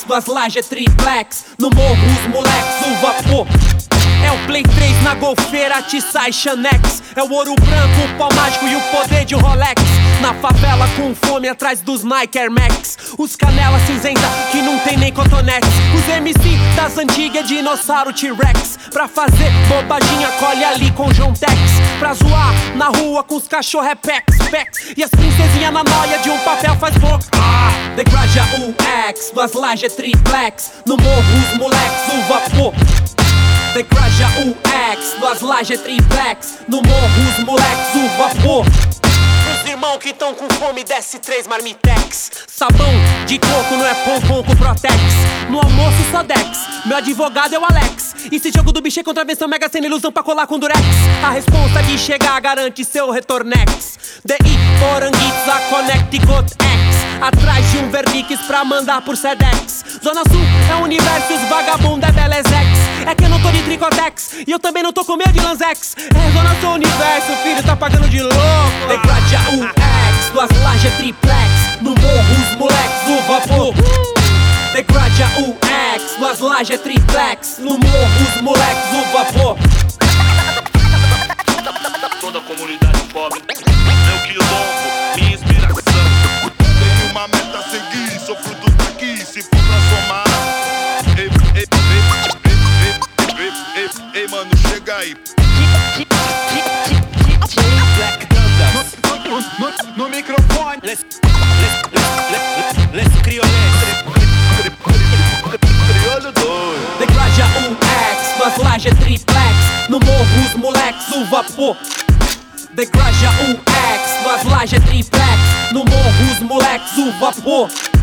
duas lajes triplex. No morro os moleques, o vapor. É o Play 3 na golfeira, Tissai Xanex. É o ouro branco, o pau mágico e o poder de Rolex. Na favela com fome atrás dos Nike Air Max. Os canela cinzenta que não tem nem cotonex. Os MC das antigas, dinossauro T-Rex. Pra fazer bobaginha, colhe ali com João Tex. Pra zoar na rua com os cachorro é pex, pex. E as princesinhas na noia de um papel faz boca. Degraja UX, duas lajes triplex. No morro os moleques, o vapor. Degraja UX, duas lajes triplex. No morro os moleques, o vapor. Os irmãos que tão com fome, desce 3 marmitex. Sabão de coco não é pom com Protex. No almoço só Dex, meu advogado é o Alex. E se jogo do bicho é contravenção, mega sem ilusão pra colar com Durex. A responsa de chegar garante seu retornex. DI, Poranguitza, Connecticut X. Atrás de um Verdix pra mandar por Sedex. Zona Sul é o universo, os vagabundo é Belezex. É que eu não tô de Tricotex e eu também não tô com medo de Lanzex. É Zona Sul universo, filho, tá pagando de louco. Degraja UX, duas lajes triplex. No morro os moleques, o vapor. Degraja UX, duas lajes triplex. No morro os moleques, o vapor. Toda a comunidade pobre, meu quilombo, minha inspiração. Tenho uma meta a seguir, sou fruto daqui, se for pra somar. Ei, mano, chega aí. No microfone. Let's crioulo doido. Degraja UX, duas lajes triplex. No morro os moleques, o vapor. Degraja UX, duas lajes triplex. No morro os moleques, o vapor.